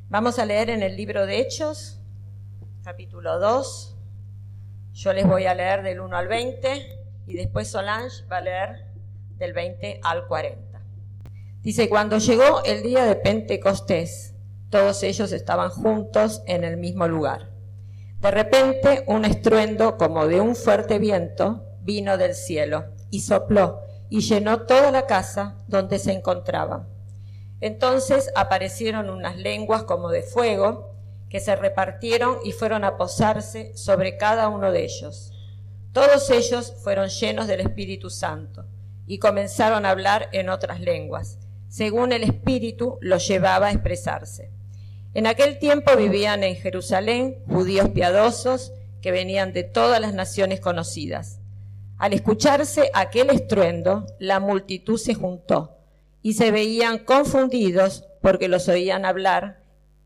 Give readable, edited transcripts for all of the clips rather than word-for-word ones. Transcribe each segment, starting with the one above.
Vamos a leer en el libro de Hechos, capítulo 2. Yo les voy a leer del 1 al 20 y después Solange va a leer del 20 al 40. Dice, cuando llegó el día de Pentecostés, todos ellos estaban juntos en el mismo lugar. De repente, un estruendo como de un fuerte viento vino del cielo y sopló y llenó toda la casa donde se encontraban. Entonces aparecieron unas lenguas como de fuego que se repartieron y fueron a posarse sobre cada uno de ellos. Todos ellos fueron llenos del Espíritu Santo y comenzaron a hablar en otras lenguas, según el Espíritu los llevaba a expresarse. En aquel tiempo vivían en Jerusalén judíos piadosos que venían de todas las naciones conocidas. Al escucharse aquel estruendo, la multitud se juntó y se veían confundidos porque los oían hablar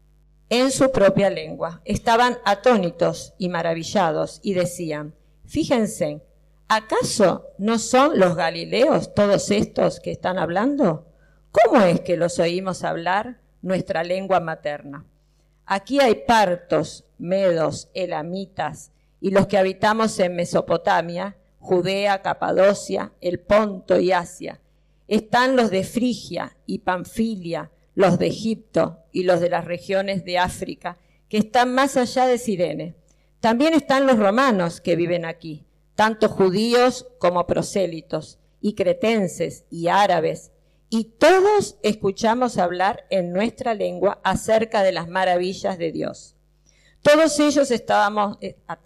en su propia lengua. Estaban atónitos y maravillados y decían, fíjense, ¿acaso no son los galileos todos estos que están hablando? ¿Cómo es que los oímos hablar nuestra lengua materna? Aquí hay partos, medos, elamitas y los que habitamos en Mesopotamia, Judea, Capadocia, el Ponto y Asia. Están los de Frigia y Panfilia, los de Egipto y los de las regiones de África, que están más allá de Cirene. También están los romanos que viven aquí, tanto judíos como prosélitos, y cretenses y árabes, y todos escuchamos hablar en nuestra lengua acerca de las maravillas de Dios. Todos ellos estaban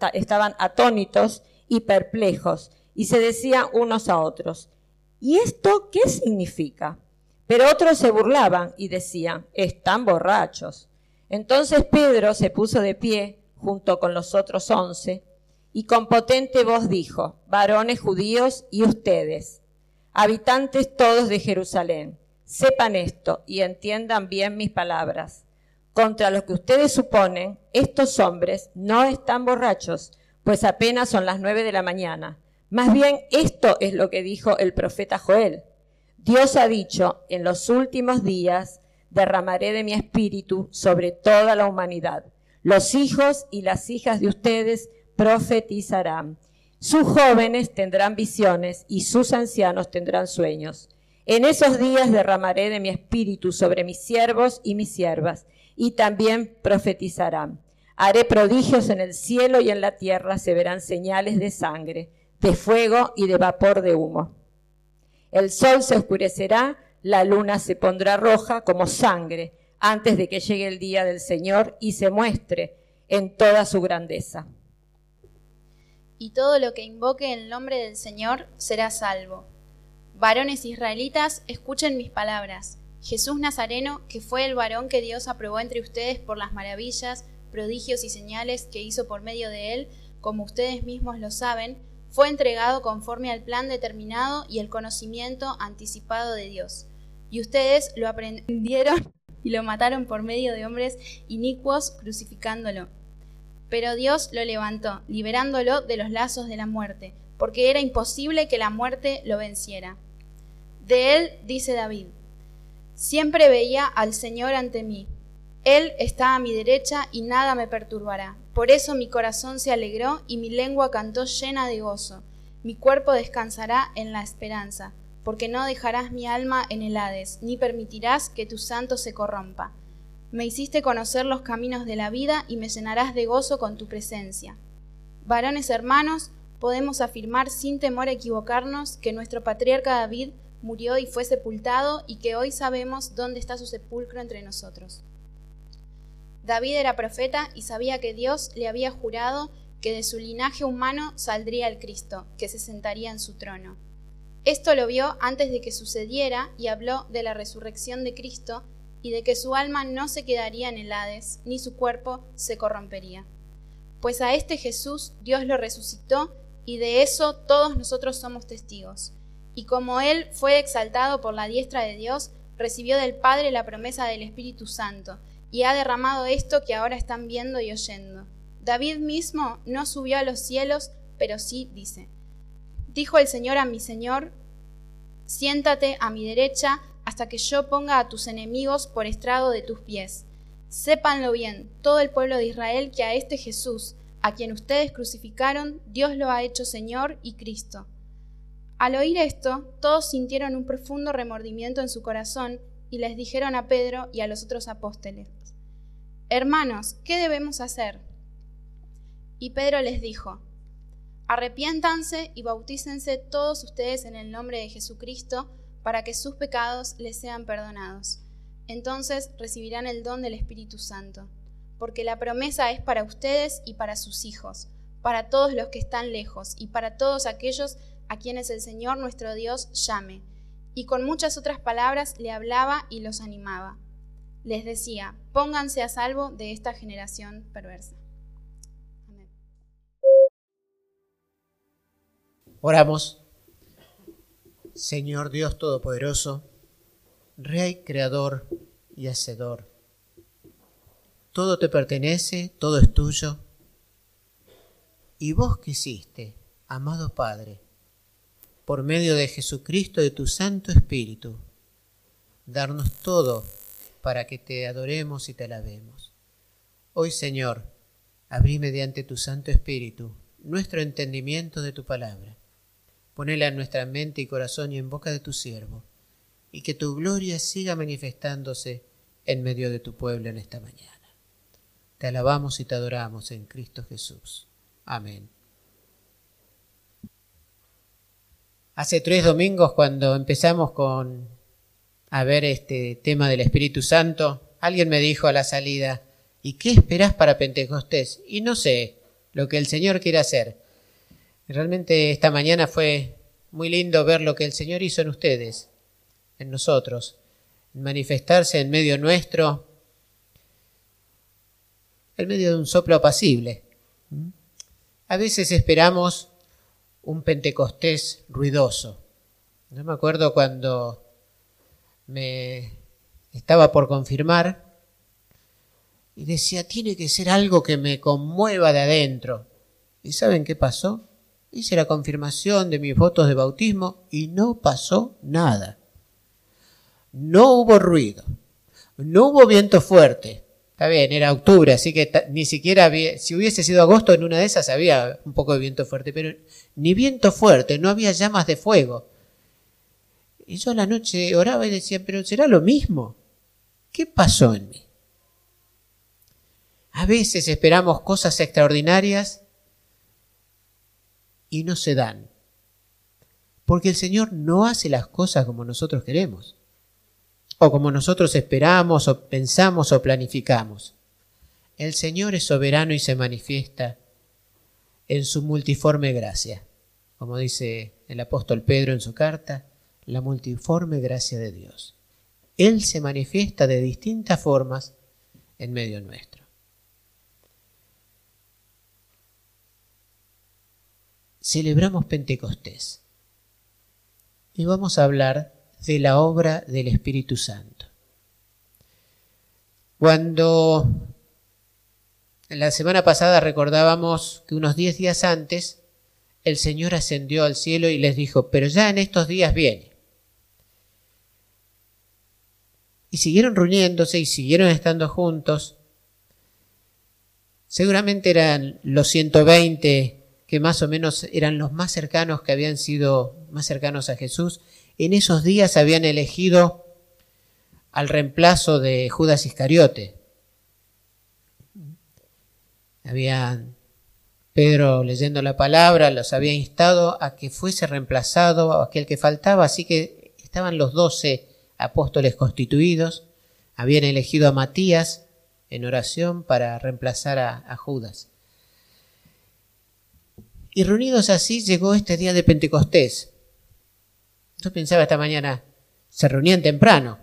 atónitos y perplejos, y se decían unos a otros, ¿y esto qué significa? Pero otros se burlaban y decían, están borrachos. Entonces Pedro se puso de pie junto con los otros 11 y con potente voz dijo, varones judíos y ustedes, habitantes todos de Jerusalén, sepan esto y entiendan bien mis palabras. Contra lo que ustedes suponen, estos hombres no están borrachos, pues apenas son las 9 de la mañana. Más bien esto es lo que dijo el profeta Joel. Dios ha dicho, en los últimos días derramaré de mi espíritu sobre toda la humanidad. Los hijos y las hijas de ustedes profetizarán. Sus jóvenes tendrán visiones y sus ancianos tendrán sueños. En esos días derramaré de mi espíritu sobre mis siervos y mis siervas, y también profetizarán. Haré prodigios en el cielo y en la tierra, se verán señales de sangre, de fuego y de vapor de humo. El sol se oscurecerá, la luna se pondrá roja como sangre, antes de que llegue el día del Señor y se muestre en toda su grandeza. Y todo lo que invoque el nombre del Señor será salvo. Varones israelitas, escuchen mis palabras. Jesús Nazareno, que fue el varón que Dios aprobó entre ustedes por las maravillas, prodigios y señales que hizo por medio de él, como ustedes mismos lo saben, fue entregado conforme al plan determinado y el conocimiento anticipado de Dios. Y ustedes lo aprendieron y lo mataron por medio de hombres inicuos, crucificándolo. Pero Dios lo levantó, liberándolo de los lazos de la muerte, porque era imposible que la muerte lo venciera. De él dice David, siempre veía al Señor ante mí. Él está a mi derecha y nada me perturbará. Por eso mi corazón se alegró y mi lengua cantó llena de gozo. Mi cuerpo descansará en la esperanza, porque no dejarás mi alma en el Hades, ni permitirás que tu santo se corrompa. Me hiciste conocer los caminos de la vida y me llenarás de gozo con tu presencia. Varones hermanos, podemos afirmar sin temor a equivocarnos que nuestro patriarca David murió y fue sepultado y que hoy sabemos dónde está su sepulcro entre nosotros. David era profeta y sabía que Dios le había jurado que de su linaje humano saldría el Cristo, que se sentaría en su trono. Esto lo vio antes de que sucediera y habló de la resurrección de Cristo y de que su alma no se quedaría en el Hades, ni su cuerpo se corrompería. Pues a este Jesús Dios lo resucitó y de eso todos nosotros somos testigos. Y como Él fue exaltado por la diestra de Dios, recibió del Padre la promesa del Espíritu Santo, y ha derramado esto que ahora están viendo y oyendo. David mismo no subió a los cielos, pero sí dice, dijo el Señor a mi Señor, siéntate a mi derecha hasta que yo ponga a tus enemigos por estrado de tus pies. Sépanlo bien, todo el pueblo de Israel, que a este Jesús, a quien ustedes crucificaron, Dios lo ha hecho Señor y Cristo. Al oír esto, todos sintieron un profundo remordimiento en su corazón y les dijeron a Pedro y a los otros apóstoles: Hermanos, ¿qué debemos hacer? Y Pedro les dijo: Arrepiéntanse y bautícense todos ustedes en el nombre de Jesucristo para que sus pecados les sean perdonados. Entonces recibirán el don del Espíritu Santo, porque la promesa es para ustedes y para sus hijos, para todos los que están lejos y para todos aquellos a quienes el Señor nuestro Dios llame. Y con muchas otras palabras le hablaba y los animaba. Les decía: pónganse a salvo de esta generación perversa. Amén. Oramos. Señor Dios Todopoderoso, Rey, Creador y Hacedor, todo te pertenece, todo es tuyo, y vos quisiste, amado Padre, por medio de Jesucristo, de tu Santo Espíritu, darnos todo para que te adoremos y te alabemos. Hoy, Señor, abrí mediante tu Santo Espíritu nuestro entendimiento de tu palabra. Ponela en nuestra mente y corazón y en boca de tu siervo, y que tu gloria siga manifestándose en medio de tu pueblo en esta mañana. Te alabamos y te adoramos en Cristo Jesús. Amén. Hace 3 domingos, cuando empezamos a ver este tema del Espíritu Santo, alguien me dijo a la salida: ¿y qué esperás para Pentecostés? Y no sé lo que el Señor quiere hacer. Realmente esta mañana fue muy lindo ver lo que el Señor hizo en ustedes, en nosotros, manifestarse en medio nuestro, en medio de un soplo apacible. A veces esperamos un Pentecostés ruidoso. Yo me acuerdo cuando me estaba por confirmar y decía: tiene que ser algo que me conmueva de adentro. ¿Y saben qué pasó? Hice la confirmación de mis votos de bautismo y no pasó nada. No hubo ruido, no hubo viento fuerte. Está bien, era octubre, así que ni siquiera había, si hubiese sido agosto, en una de esas había un poco de viento fuerte, pero ni viento fuerte, no había llamas de fuego. Y yo a la noche oraba y decía: ¿pero será lo mismo? ¿Qué pasó en mí? A veces esperamos cosas extraordinarias y no se dan, porque el Señor no hace las cosas como nosotros queremos, o como nosotros esperamos, o pensamos, o planificamos. El Señor es soberano y se manifiesta en su multiforme gracia. Como dice el apóstol Pedro en su carta, la multiforme gracia de Dios. Él se manifiesta de distintas formas en medio nuestro. Celebramos Pentecostés y vamos a hablar de la obra del Espíritu Santo. Cuando la semana pasada recordábamos que unos 10 días antes el Señor ascendió al cielo y les dijo: pero ya en estos días viene. Y siguieron reuniéndose y siguieron estando juntos. Seguramente eran los 120 que más o menos eran los más cercanos, que habían sido más cercanos a Jesús. En esos días habían elegido al reemplazo de Judas Iscariote. Pedro, leyendo la palabra, los había instado a que fuese reemplazado aquel que faltaba, así que estaban los 12 apóstoles constituidos. Habían elegido a Matías en oración para reemplazar a Judas. Y reunidos así llegó este día de Pentecostés. Yo pensaba esta mañana, se reunían temprano,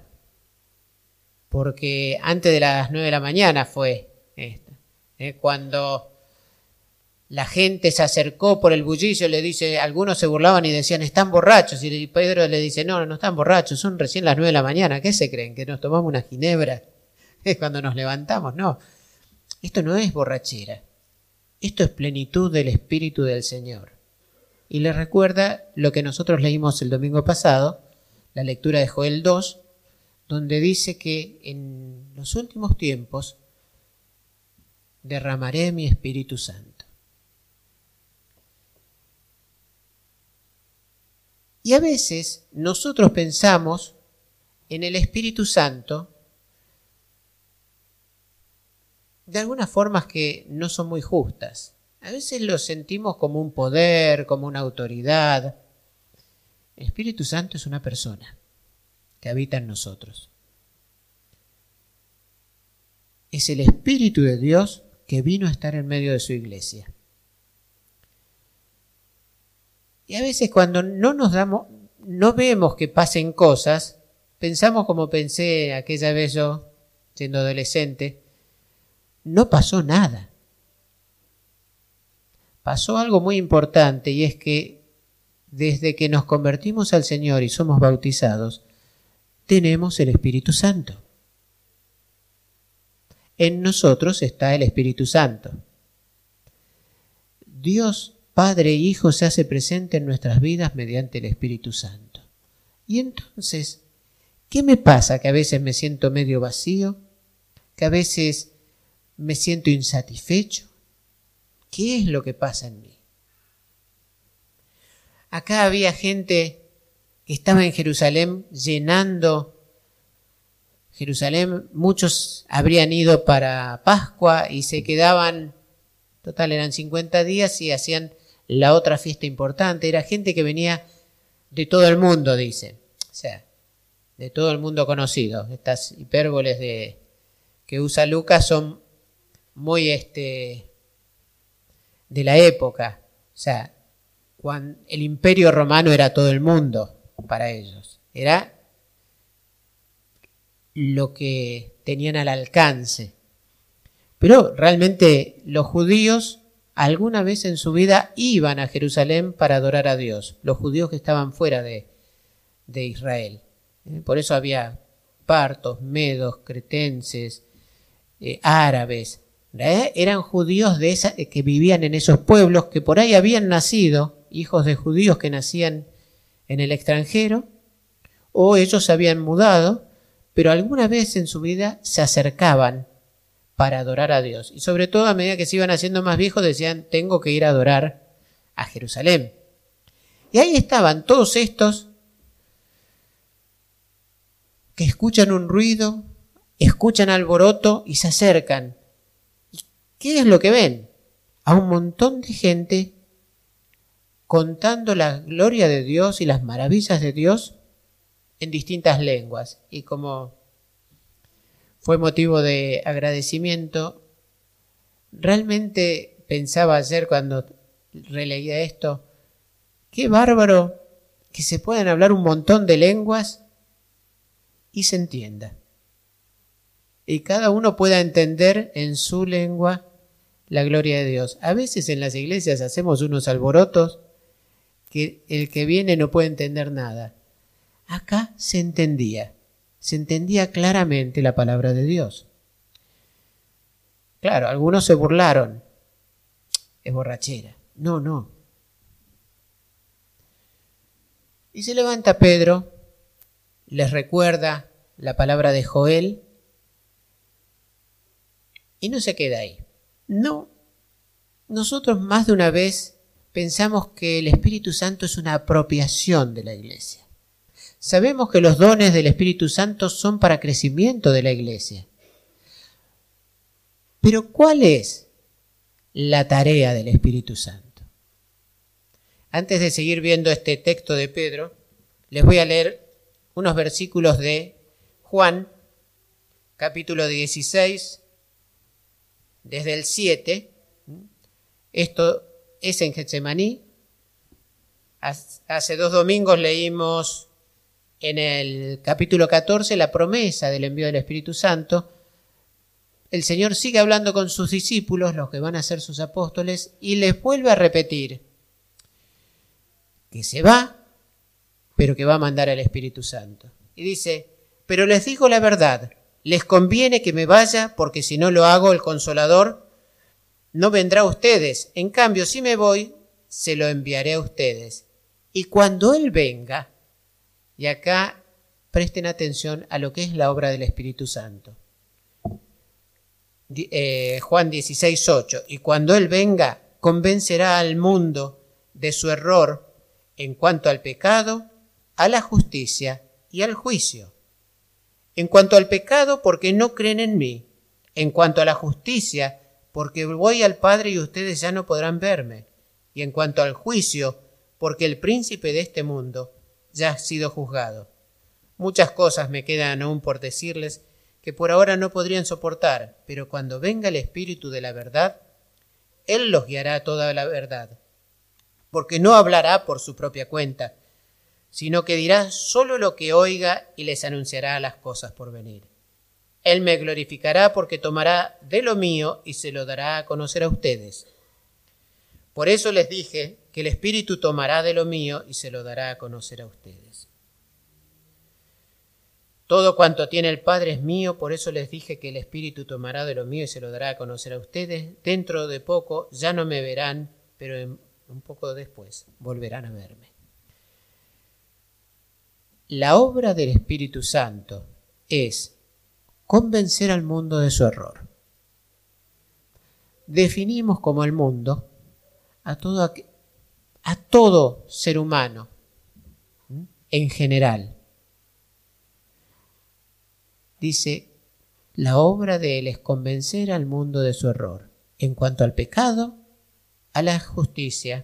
porque antes de las 9 de la mañana fue esto. Cuando la gente se acercó por el bullicio, le dice, algunos se burlaban y decían: están borrachos. Y Pedro le dice: no están borrachos, son recién las 9 de la mañana. ¿Qué se creen? ¿Que nos tomamos una ginebra cuando nos levantamos? No, esto no es borrachera. Esto es plenitud del Espíritu del Señor. Y les recuerda lo que nosotros leímos el domingo pasado, la lectura de Joel 2, donde dice que en los últimos tiempos derramaré mi Espíritu Santo. Y a veces nosotros pensamos en el Espíritu Santo de algunas formas que no son muy justas. A veces lo sentimos como un poder, como una autoridad. El Espíritu Santo es una persona que habita en nosotros. Es el Espíritu de Dios que vino a estar en medio de su iglesia. Y a veces cuando no vemos que pasen cosas, pensamos como pensé aquella vez yo, siendo adolescente, no pasó nada. Pasó algo muy importante, y es que desde que nos convertimos al Señor y somos bautizados, tenemos el Espíritu Santo. En nosotros está el Espíritu Santo. Dios Padre e Hijo se hace presente en nuestras vidas mediante el Espíritu Santo. Y entonces, ¿qué me pasa? Que a veces me siento medio vacío, que a veces me siento insatisfecho. ¿Qué es lo que pasa en mí? Acá había gente que estaba en Jerusalén llenando Jerusalén. Muchos habrían ido para Pascua y se quedaban, total eran 50 días y hacían la otra fiesta importante. Era gente que venía de todo el mundo, dice. O sea, de todo el mundo conocido. Estas hipérboles que usa Lucas son muy de la época. O sea, cuando el Imperio Romano era todo el mundo para ellos. Era lo que tenían al alcance. Pero realmente los judíos alguna vez en su vida iban a Jerusalén para adorar a Dios. Los judíos que estaban fuera de Israel. Por eso había partos, medos, cretenses, árabes. Eran judíos que vivían en esos pueblos, que por ahí habían nacido, hijos de judíos que nacían en el extranjero, o ellos se habían mudado, pero alguna vez en su vida se acercaban para adorar a Dios. Y sobre todo a medida que se iban haciendo más viejos decían, tengo que ir a adorar a Jerusalén. Y ahí estaban todos estos que escuchan un ruido, escuchan alboroto y se acercan. ¿Y qué es lo que ven? A un montón de gente contando la gloria de Dios y las maravillas de Dios en distintas lenguas. Y como fue motivo de agradecimiento, realmente pensaba ayer cuando releía esto, qué bárbaro que se puedan hablar un montón de lenguas y se entienda. Y cada uno pueda entender en su lengua la gloria de Dios. A veces en las iglesias hacemos unos alborotos que el que viene no puede entender nada. Acá se entendía claramente la palabra de Dios. Claro, algunos se burlaron. Es borrachera. No. Y se levanta Pedro, les recuerda la palabra de Joel y no se queda ahí. No, nosotros más de una vez pensamos que el Espíritu Santo es una apropiación de la iglesia. Sabemos que los dones del Espíritu Santo son para crecimiento de la iglesia. Pero ¿cuál es la tarea del Espíritu Santo? Antes de seguir viendo este texto de Pedro, les voy a leer unos versículos de Juan, capítulo 16, desde el 7. Esto es en Getsemaní. Hace 2 domingos leímos en el capítulo 14 la promesa del envío del Espíritu Santo. El Señor sigue hablando con sus discípulos, los que van a ser sus apóstoles, y les vuelve a repetir que se va, pero que va a mandar al Espíritu Santo. Y dice, pero les digo la verdad, les conviene que me vaya, porque si no lo hago, el Consolador no vendrá a ustedes. En cambio, si me voy, se lo enviaré a ustedes. Y cuando Él venga, y acá presten atención a lo que es la obra del Espíritu Santo. Juan 16:8, y cuando Él venga, convencerá al mundo de su error en cuanto al pecado, a la justicia y al juicio. En cuanto al pecado, porque no creen en mí. En cuanto a la justicia, porque voy al Padre y ustedes ya no podrán verme. Y en cuanto al juicio, porque el príncipe de este mundo ya ha sido juzgado. Muchas cosas me quedan aún por decirles que por ahora no podrían soportar, pero cuando venga el Espíritu de la verdad, Él los guiará a toda la verdad, porque no hablará por su propia cuenta, sino que dirá solo lo que oiga y les anunciará las cosas por venir. Él me glorificará porque tomará de lo mío y se lo dará a conocer a ustedes. Por eso les dije que el Espíritu tomará de lo mío y se lo dará a conocer a ustedes. Todo cuanto tiene el Padre es mío, por eso les dije que el Espíritu tomará de lo mío y se lo dará a conocer a ustedes. Dentro de poco ya no me verán, pero un poco después volverán a verme. La obra del Espíritu Santo es convencer al mundo de su error. Definimos como el mundo a todo ser humano en general. Dice, la obra de Él es convencer al mundo de su error en cuanto al pecado, a la justicia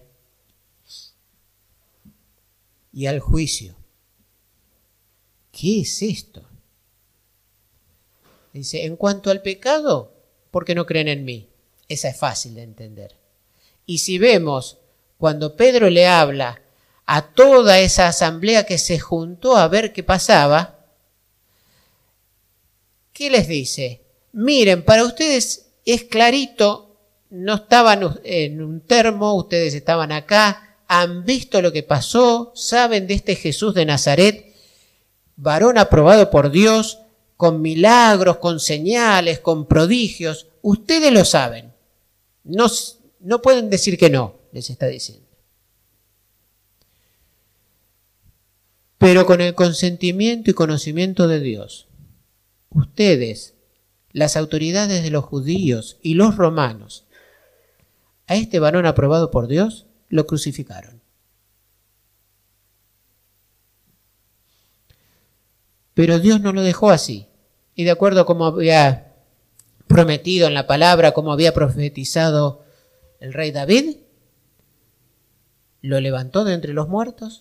y al juicio. ¿Qué es esto? Dice, en cuanto al pecado, porque no creen en mí. Esa es fácil de entender. Y si vemos cuando Pedro le habla a toda esa asamblea que se juntó a ver qué pasaba, ¿qué les dice? Miren, para ustedes es clarito, no estaban en un termo, ustedes estaban acá, han visto lo que pasó, saben de este Jesús de Nazaret, varón aprobado por Dios, con milagros, con señales, con prodigios. Ustedes lo saben. No pueden decir que no, les está diciendo. Pero con el consentimiento y conocimiento de Dios, ustedes, las autoridades de los judíos y los romanos, a este varón aprobado por Dios, lo crucificaron. Pero Dios no lo dejó así. Y de acuerdo a como había prometido en la palabra, como había profetizado el rey David, lo levantó de entre los muertos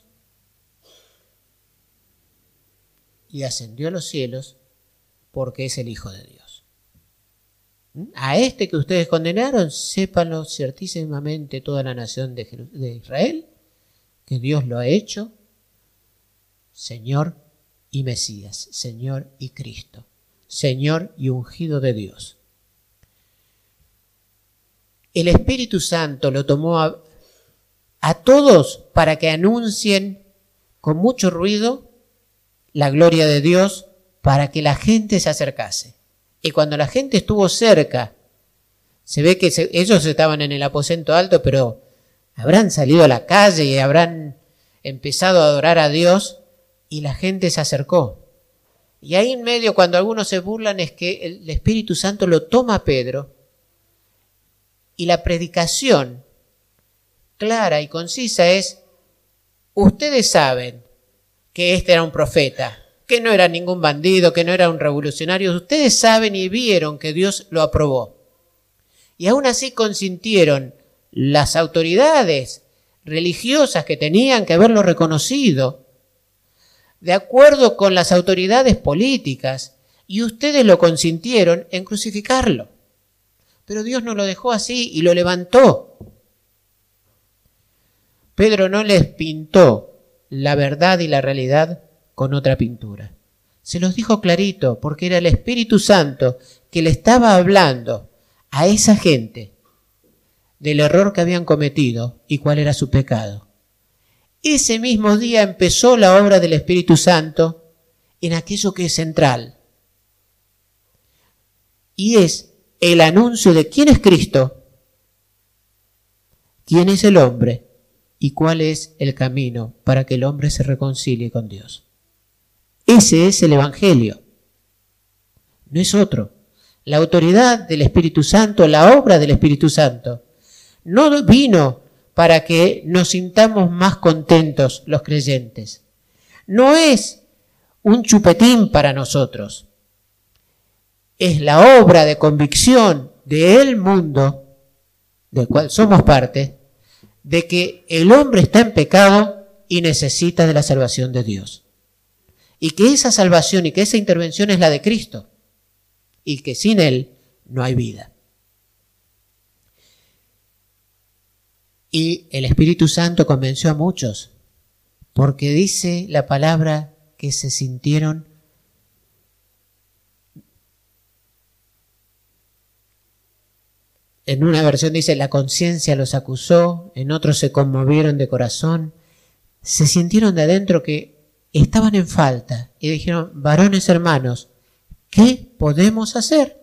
y ascendió a los cielos porque es el Hijo de Dios. A este que ustedes condenaron, sépanlo ciertísimamente toda la nación de Israel, que Dios lo ha hecho Señor y Mesías, Señor y Cristo, Señor y ungido de Dios. El Espíritu Santo lo tomó a todos para que anuncien con mucho ruido la gloria de Dios, para que la gente se acercase. Y cuando la gente estuvo cerca, se ve que ellos estaban en el aposento alto, pero habrán salido a la calle y habrán empezado a adorar a Dios, y la gente se acercó. Y ahí en medio, cuando algunos se burlan, es que el Espíritu Santo lo toma a Pedro, y la predicación clara y concisa es: ustedes saben que este era un profeta, que no era ningún bandido, que no era un revolucionario. Ustedes saben y vieron que Dios lo aprobó. Y aún así consintieron las autoridades religiosas que tenían que haberlo reconocido, de acuerdo con las autoridades políticas, y ustedes lo consintieron en crucificarlo. Pero Dios no lo dejó así y lo levantó. Pedro no les pintó la verdad y la realidad con otra pintura. Se los dijo clarito, porque era el Espíritu Santo que le estaba hablando a esa gente del error que habían cometido y cuál era su pecado. Ese mismo día empezó la obra del Espíritu Santo en aquello que es central, y es el anuncio de quién es Cristo, quién es el hombre y cuál es el camino para que el hombre se reconcilie con Dios. Ese es el Evangelio, no es otro. la autoridad del Espíritu Santo, la obra del Espíritu Santo, no vino para que nos sintamos más contentos los creyentes. No es un chupetín para nosotros. Es la obra de convicción del mundo, del cual somos parte, de que el hombre está en pecado y necesita de la salvación de Dios. Y que esa salvación y que esa intervención es la de Cristo. Y que sin Él no hay vida. Y el Espíritu Santo convenció a muchos, porque dice la palabra que se sintieron en una versión dice la conciencia los acusó, en otros se conmovieron de corazón, se sintieron de adentro que estaban en falta y dijeron, varones hermanos, ¿qué podemos hacer?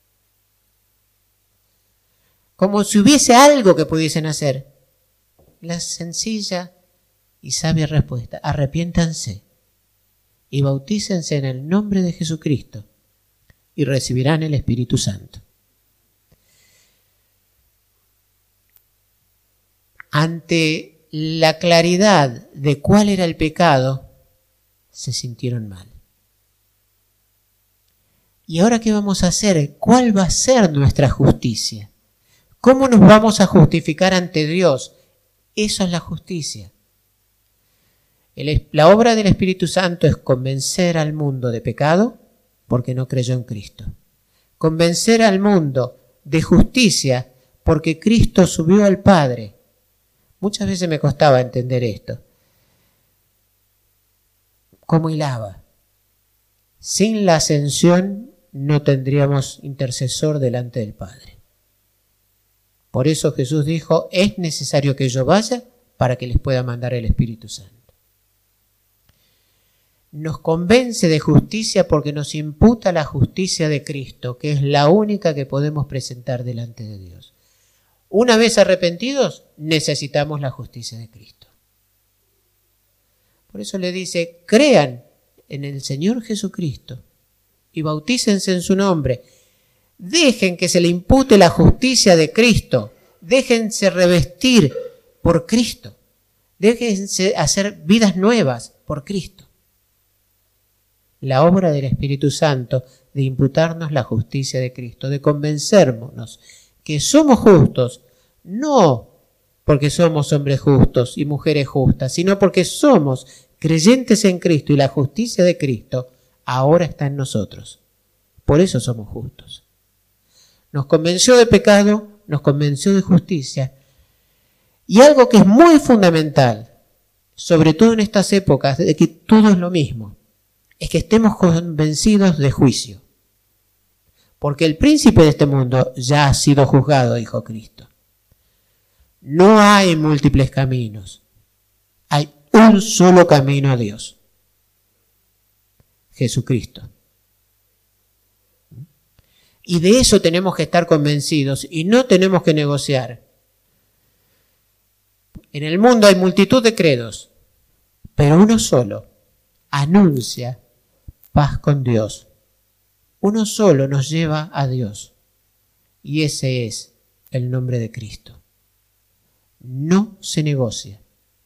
Como si hubiese algo que pudiesen hacer. La sencilla y sabia respuesta, arrepiéntanse y bautícense en el nombre de Jesucristo y recibirán el Espíritu Santo. Ante la claridad de cuál era el pecado, se sintieron mal. ¿Y ahora qué vamos a hacer? ¿Cuál va a ser nuestra justicia? ¿Cómo nos vamos a justificar ante Dios? Eso es la justicia. La obra del Espíritu Santo es convencer al mundo de pecado porque no creyó en Cristo. Convencer al mundo de justicia porque Cristo subió al Padre. Muchas veces me costaba entender esto. ¿Cómo hilaba? Sin la ascensión no tendríamos intercesor delante del Padre. Por eso Jesús dijo, es necesario que yo vaya para que les pueda mandar el Espíritu Santo. Nos convence de justicia porque nos imputa la justicia de Cristo, que es la única que podemos presentar delante de Dios. Una vez arrepentidos, necesitamos la justicia de Cristo. Por eso le dice, crean en el Señor Jesucristo y bautícense en su nombre. Dejen que se le impute la justicia de Cristo. Déjense revestir por Cristo. Déjense hacer vidas nuevas por Cristo. La obra del Espíritu Santo de imputarnos la justicia de Cristo, de convencernos que somos justos, no porque somos hombres justos y mujeres justas, sino porque somos creyentes en Cristo y la justicia de Cristo ahora está en nosotros. Por eso somos justos. Nos convenció de pecado, nos convenció de justicia. Y algo que es muy fundamental, sobre todo en estas épocas de que todo es lo mismo, es que estemos convencidos de juicio. Porque el príncipe de este mundo ya ha sido juzgado, dijo Cristo. No hay múltiples caminos. Hay un solo camino a Dios. Jesucristo. Y de eso tenemos que estar convencidos y no tenemos que negociar. En el mundo hay multitud de credos, pero uno solo anuncia paz con Dios. Uno solo nos lleva a Dios. Y ese es el nombre de Cristo. No se negocia.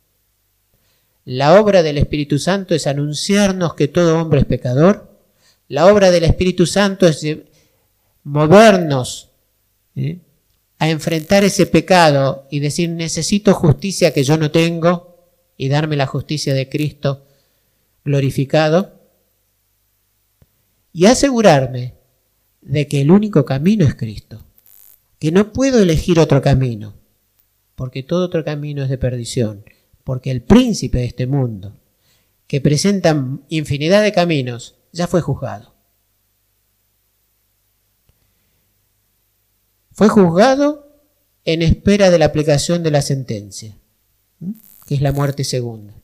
La obra del Espíritu Santo es anunciarnos que todo hombre es pecador. La obra del Espíritu Santo es movernos a enfrentar ese pecado y decir necesito justicia que yo no tengo y darme la justicia de Cristo glorificado y asegurarme de que el único camino es Cristo, que no puedo elegir otro camino porque todo otro camino es de perdición, porque el príncipe de este mundo que presenta infinidad de caminos ya fue juzgado. Fue juzgado en espera de la aplicación de la sentencia, que es la muerte segunda.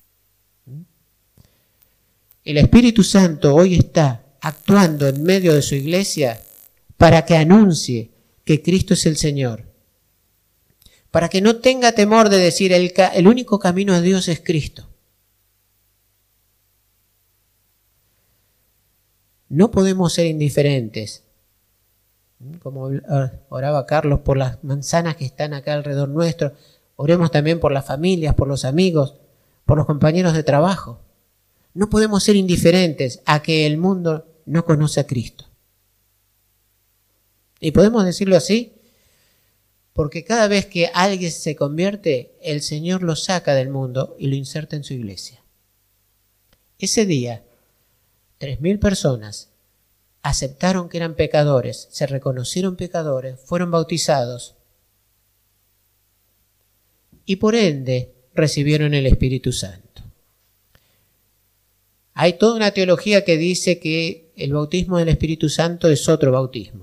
El Espíritu Santo hoy está actuando en medio de su iglesia para que anuncie que Cristo es el Señor. Para que no tenga temor de decir el único camino a Dios es Cristo. No podemos ser indiferentes Como oraba Carlos, por las manzanas que están acá alrededor nuestro. Oremos también por las familias, por los amigos, por los compañeros de trabajo. No podemos ser indiferentes a que el mundo no conoce a Cristo. Y podemos decirlo así, porque cada vez que alguien se convierte, el Señor lo saca del mundo y lo inserta en su iglesia. Ese día, 3.000 personas aceptaron que eran pecadores, se reconocieron pecadores, fueron bautizados y por ende recibieron el Espíritu Santo. Hay toda una teología que dice que el bautismo del Espíritu Santo es otro bautismo.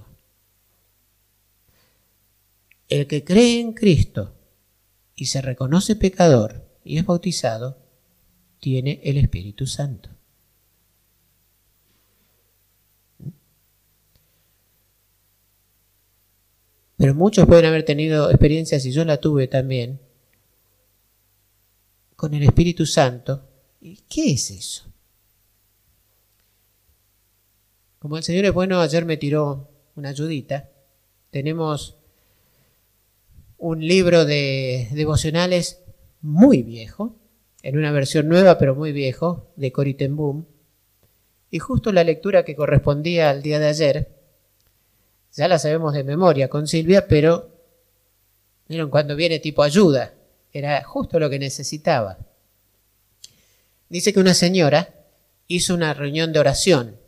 El que cree en Cristo y se reconoce pecador y es bautizado, tiene el Espíritu Santo. Pero muchos pueden haber tenido experiencias, y yo la tuve también, con el Espíritu Santo. ¿Y qué es eso? Como el Señor es bueno, ayer me tiró una ayudita. Tenemos un libro de devocionales muy viejo, en una versión nueva pero muy viejo, de Corrie ten Boom. Y justo la lectura que correspondía al día de ayer, ya la sabemos de memoria con Silvia, pero miren cuando viene tipo ayuda, era justo lo que necesitaba. Dice que una señora hizo una reunión de oración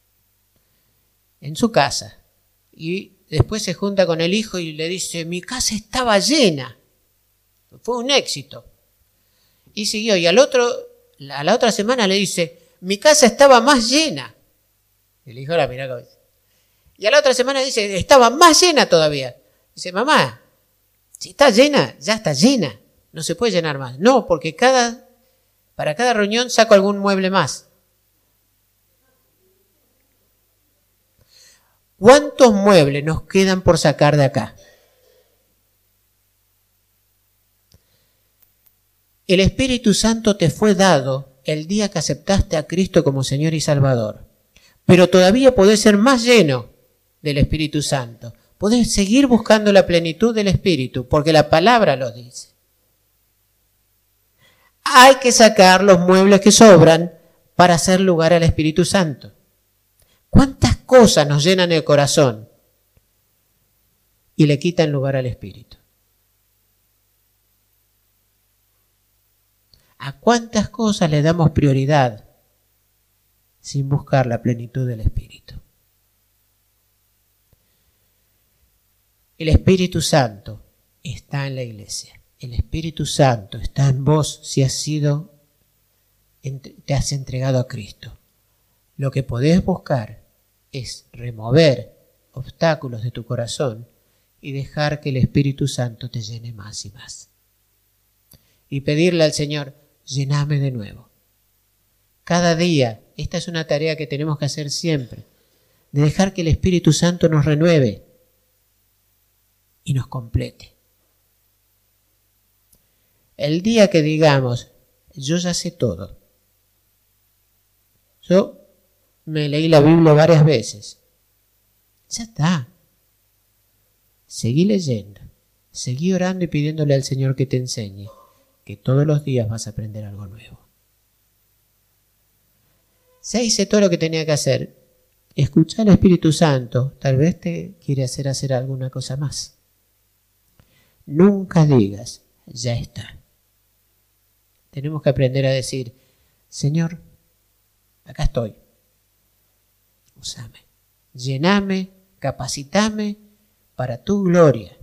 en su casa y después se junta con el hijo y le dice: mi casa estaba llena. Fue un éxito. Y siguió, y a la otra semana le dice: mi casa estaba más llena. El hijo la mira como dice. Y a la otra semana dice: estaba más llena todavía. Dice: mamá, si está llena, ya está llena. No se puede llenar más. No, porque para cada reunión saco algún mueble más. ¿Cuántos muebles nos quedan por sacar de acá? El Espíritu Santo te fue dado el día que aceptaste a Cristo como Señor y Salvador. Pero todavía podés ser más lleno del Espíritu Santo. Podés seguir buscando la plenitud del Espíritu, porque la palabra lo dice. Hay que sacar los muebles que sobran para hacer lugar al Espíritu Santo. ¿Cuántas cosas nos llenan el corazón y le quitan lugar al Espíritu? ¿A cuántas cosas le damos prioridad sin buscar la plenitud del Espíritu? El Espíritu Santo está en la iglesia. El Espíritu Santo está en vos si te has entregado a Cristo. Lo que podés buscar es remover obstáculos de tu corazón y dejar que el Espíritu Santo te llene más y más. Y pedirle al Señor: llename de nuevo. Cada día, esta es una tarea que tenemos que hacer siempre, de dejar que el Espíritu Santo nos renueve y nos complete. El día que digamos: yo ya sé todo, yo me leí la Biblia varias veces, ya está. Seguí leyendo, seguí orando y pidiéndole al Señor que te enseñe, que todos los días vas a aprender algo nuevo. Ya hice todo lo que tenía que hacer. Escucha al Espíritu Santo, tal vez te quiere hacer alguna cosa más. Nunca digas: ya está. Tenemos que aprender a decir: Señor, acá estoy. Úsame, llename, capacitame para tu gloria.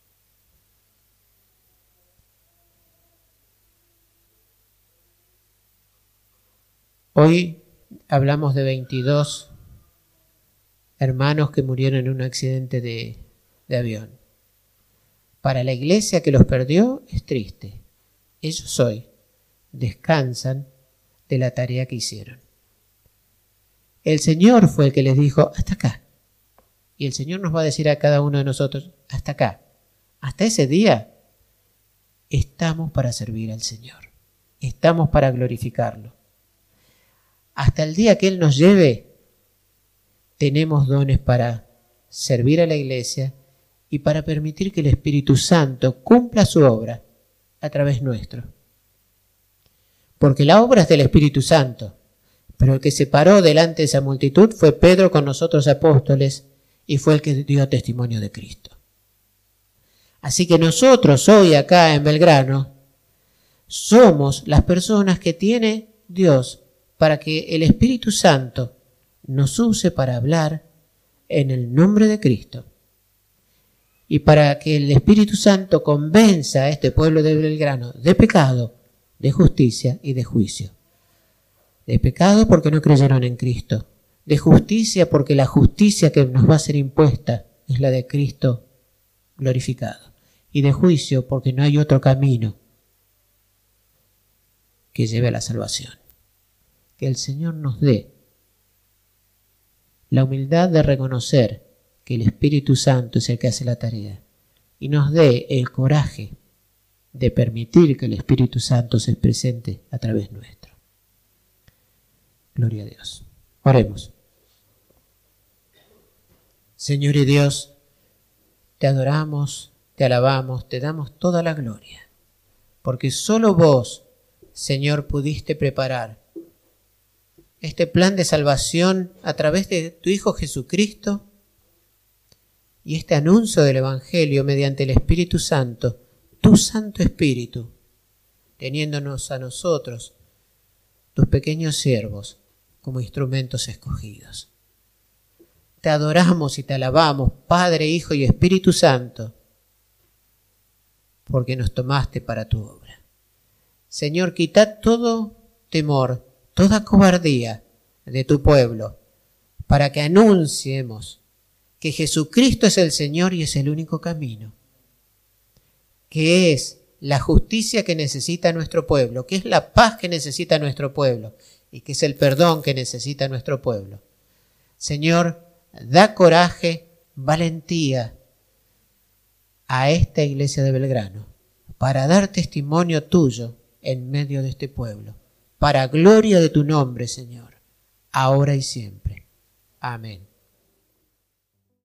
Hoy hablamos de 22 hermanos que murieron en un accidente de avión. Para la iglesia que los perdió es triste. Ellos hoy descansan de la tarea que hicieron. El Señor fue el que les dijo: hasta acá. Y el Señor nos va a decir a cada uno de nosotros: hasta acá. Hasta ese día estamos para servir al Señor. Estamos para glorificarlo. Hasta el día que Él nos lleve, tenemos dones para servir a la iglesia y para permitir que el Espíritu Santo cumpla su obra a través nuestro. Porque la obra es del Espíritu Santo, pero el que se paró delante de esa multitud fue Pedro con nosotros apóstoles y fue el que dio testimonio de Cristo. Así que nosotros hoy acá en Belgrano somos las personas que tiene Dios para que el Espíritu Santo nos use para hablar en el nombre de Cristo. Y para que el Espíritu Santo convenza a este pueblo de Belgrano de pecado, de justicia y de juicio. De pecado porque no creyeron en Cristo. De justicia porque la justicia que nos va a ser impuesta es la de Cristo glorificado. Y de juicio porque no hay otro camino que lleve a la salvación. Que el Señor nos dé la humildad de reconocer que el Espíritu Santo es el que hace la tarea y nos dé el coraje de permitir que el Espíritu Santo se presente a través nuestro. Gloria a Dios. Oremos. Señor y Dios, te adoramos, te alabamos, te damos toda la gloria, porque solo vos, Señor, pudiste preparar este plan de salvación a través de tu Hijo Jesucristo y este anuncio del Evangelio mediante el Espíritu Santo, tu Santo Espíritu, teniéndonos a nosotros, tus pequeños siervos, como instrumentos escogidos. Te adoramos y te alabamos, Padre, Hijo y Espíritu Santo, porque nos tomaste para tu obra. Señor, quita todo temor, toda cobardía de tu pueblo, para que anunciemos que Jesucristo es el Señor y es el único camino, que es la justicia que necesita nuestro pueblo, que es la paz que necesita nuestro pueblo y que es el perdón que necesita nuestro pueblo. Señor, da coraje, valentía a esta iglesia de Belgrano para dar testimonio tuyo en medio de este pueblo, para gloria de tu nombre, Señor, ahora y siempre. Amén.